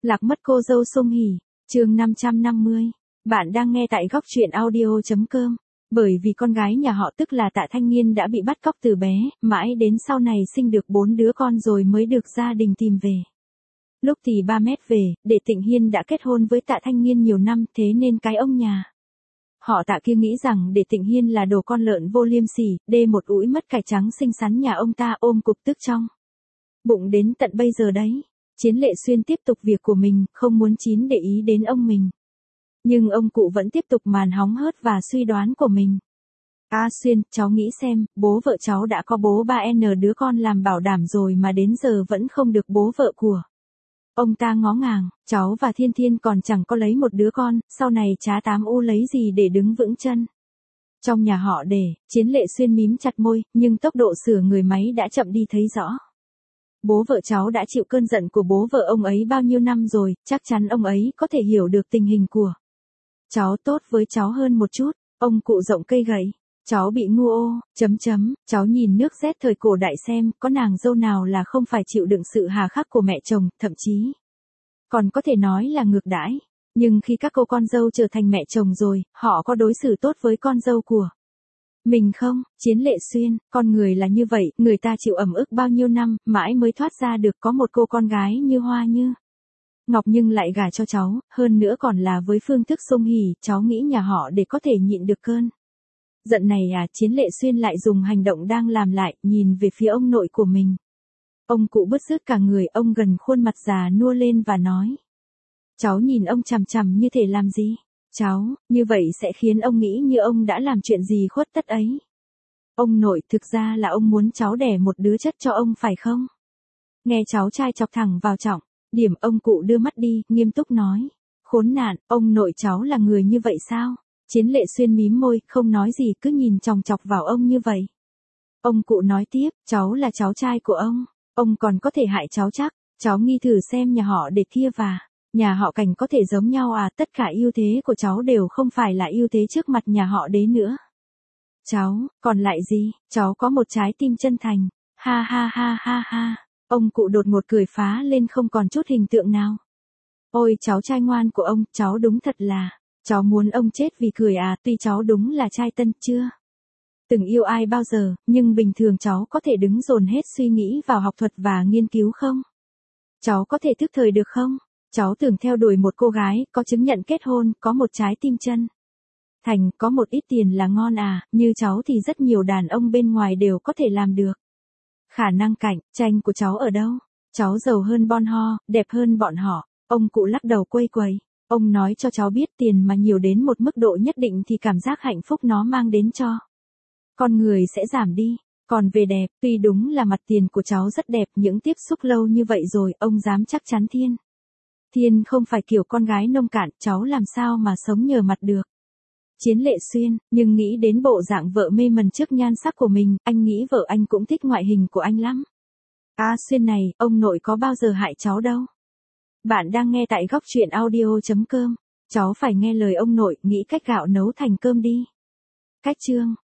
Lạc mất cô dâu Song Hỷ, chương 550. Bạn đang nghe tại góc truyện audio.com. Bởi vì con gái nhà họ tức là Tạ Thanh Niên đã bị bắt cóc từ bé, mãi đến sau này sinh được 4 đứa con rồi mới được gia đình tìm về. Lúc thì ba mét về, Đệ Tịnh Hiên đã kết hôn với Tạ Thanh Niên nhiều năm, thế nên cái ông nhà họ Tạ kia nghĩ rằng Đệ Tịnh Hiên là đồ con lợn vô liêm sỉ, đê một ũi mất cải trắng xinh xắn nhà ông ta ôm cục tức trong bụng đến tận bây giờ đấy. Chiến Lệ Xuyên tiếp tục việc của mình, không muốn Chín để ý đến ông mình. Nhưng ông cụ vẫn tiếp tục màn hóng hớt và suy đoán của mình. Xuyên, cháu nghĩ xem, bố vợ cháu đã có bố 3N đứa con làm bảo đảm rồi mà đến giờ vẫn không được bố vợ của. Ông ta ngó ngàng, cháu và Thiên Thiên còn chẳng có lấy một đứa con, sau này chá tám u lấy gì để đứng vững chân. Trong nhà họ Để, Chiến Lệ Xuyên mím chặt môi, nhưng tốc độ sửa người máy đã chậm đi thấy rõ. Bố vợ cháu đã chịu cơn giận của bố vợ ông ấy bao nhiêu năm rồi, chắc chắn ông ấy có thể hiểu được tình hình của cháu tốt với cháu hơn một chút. Ông cụ rộng cây gậy. Cháu bị ngu ô, cháu nhìn nước rét thời cổ đại xem, có nàng dâu nào là không phải chịu đựng sự hà khắc của mẹ chồng, thậm chí còn có thể nói là ngược đãi. Nhưng khi các cô con dâu trở thành mẹ chồng rồi, họ có đối xử tốt với con dâu của mình không? Chiến Lệ Xuyên, con người là như vậy, người ta chịu ẩm ức bao nhiêu năm, mãi mới thoát ra được có một cô con gái như hoa như ngọc nhưng lại gả cho cháu, hơn nữa còn là với phương thức Song Hỷ, cháu nghĩ nhà họ để có thể nhịn được cơn giận này à? Chiến Lệ Xuyên lại dùng hành động đang làm lại, nhìn về phía ông nội của mình. Ông cụ bứt rứt cả người, ông gần khuôn mặt già nua lên và nói. Cháu nhìn ông chằm chằm như thể làm gì? Cháu, như vậy sẽ khiến ông nghĩ như ông đã làm chuyện gì khuất tất ấy. Ông nội, thực ra là ông muốn cháu đẻ một đứa chất cho ông phải không? Nghe cháu trai chọc thẳng vào trọng điểm, ông cụ đưa mắt đi, nghiêm túc nói. Khốn nạn, ông nội cháu là người như vậy sao? Chiến Lệ Xuyên mím môi, không nói gì, cứ nhìn chòng chọc vào ông như vậy. Ông cụ nói tiếp, cháu là cháu trai của ông còn có thể hại cháu chắc. Cháu nghi thử xem nhà họ Để kia và nhà họ Cảnh có thể giống nhau à? Tất cả ưu thế của cháu đều không phải là ưu thế trước mặt nhà họ Đế nữa. Cháu, còn lại gì? Cháu có một trái tim chân thành. Ha ha ha ha ha. Ông cụ đột ngột cười phá lên không còn chút hình tượng nào. Ôi cháu trai ngoan của ông, cháu đúng thật là, cháu muốn ông chết vì cười à? Tuy cháu đúng là trai tân chưa từng yêu ai bao giờ, nhưng bình thường cháu có thể đứng dồn hết suy nghĩ vào học thuật và nghiên cứu không? Cháu có thể thức thời được không? Cháu tưởng theo đuổi một cô gái, có chứng nhận kết hôn, có một trái tim chân thành, có một ít tiền là ngon à? Như cháu thì rất nhiều đàn ông bên ngoài đều có thể làm được. Khả năng cạnh tranh của cháu ở đâu? Cháu giàu hơn bọn họ, đẹp hơn bọn họ. Ông cụ lắc đầu quây quầy. Ông nói cho cháu biết tiền mà nhiều đến một mức độ nhất định thì cảm giác hạnh phúc nó mang đến cho con người sẽ giảm đi. Còn về đẹp, tuy đúng là mặt tiền của cháu rất đẹp, những tiếp xúc lâu như vậy rồi, ông dám chắc chắn Thiên không phải kiểu con gái nông cạn, cháu làm sao mà sống nhờ mặt được. Chiến Lệ Xuyên, nhưng nghĩ đến bộ dạng vợ mê mẩn trước nhan sắc của mình, anh nghĩ vợ anh cũng thích ngoại hình của anh lắm. Xuyên này, ông nội có bao giờ hại cháu đâu. Bạn đang nghe tại góc truyện audio.com. Cháu phải nghe lời ông nội, nghĩ cách gạo nấu thành cơm đi. Cách chương